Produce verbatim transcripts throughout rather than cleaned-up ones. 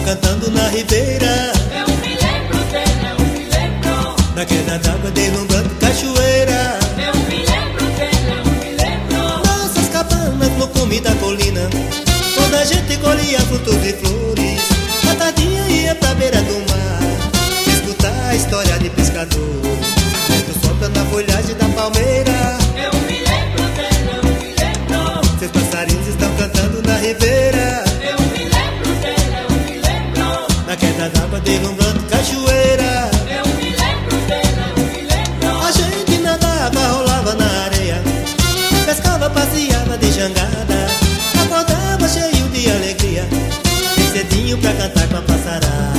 cantando na ribeira. Eu me lembro dele, eu me lembro. Na queda d'água deslumbrando cachoeira. Eu me lembro dele, eu me lembro. Nossas cabanas no cume da colina, toda a gente colhia frutos e flores. A tardinha ia pra beira do mar, escutar a história de pescador. Vento sopra na folhagem da palmeira. Eu me lembro dele, eu me lembro. Seus passarinhos estão cantando na ribeira. Eu me lembro dele, eu me lembro. Na queda d'água deslumbrando cachoeira. Eu me lembro dele, eu me lembro. A gente nadava, rolava na areia, pescava, passeava de jangada, acordava cheio de alegria, bem cedinho pra cantar com a passarada.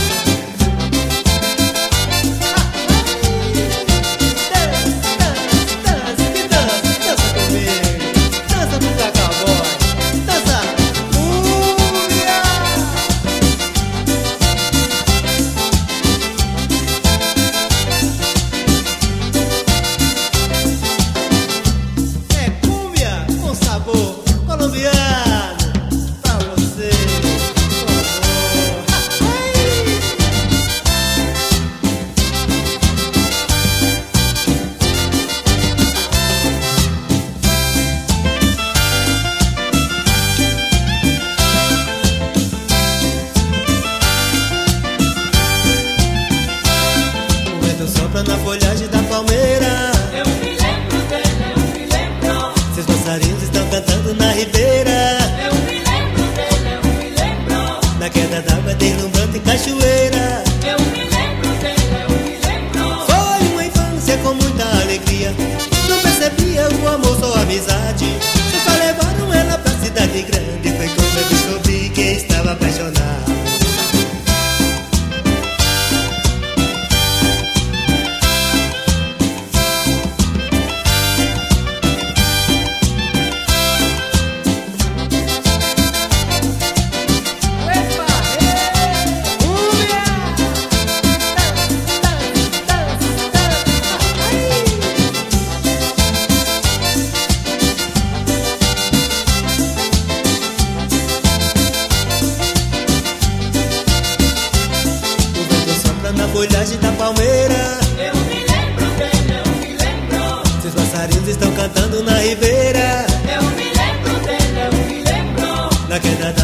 Sopra na folhagem da palmeira. Eu me lembro dele, eu me lembro. Seus passarinhos estão cantando na ribeira. Eu me lembro dele, eu me lembro. Na queda d'água deslumbrante cachoeira. Eu me lembro dele, eu me lembro. Foi uma infância com muita alegria, não percebia o amor, só a amizade. Seus pais levaram ela pra cidade grande, foi quando eu descobri que estava apaixonado. Na folhagem da palmeira. Eu me lembro dele, eu me lembro. Seus passarinhos estão cantando na ribeira. Eu me lembro dele, eu me lembro. Na queda da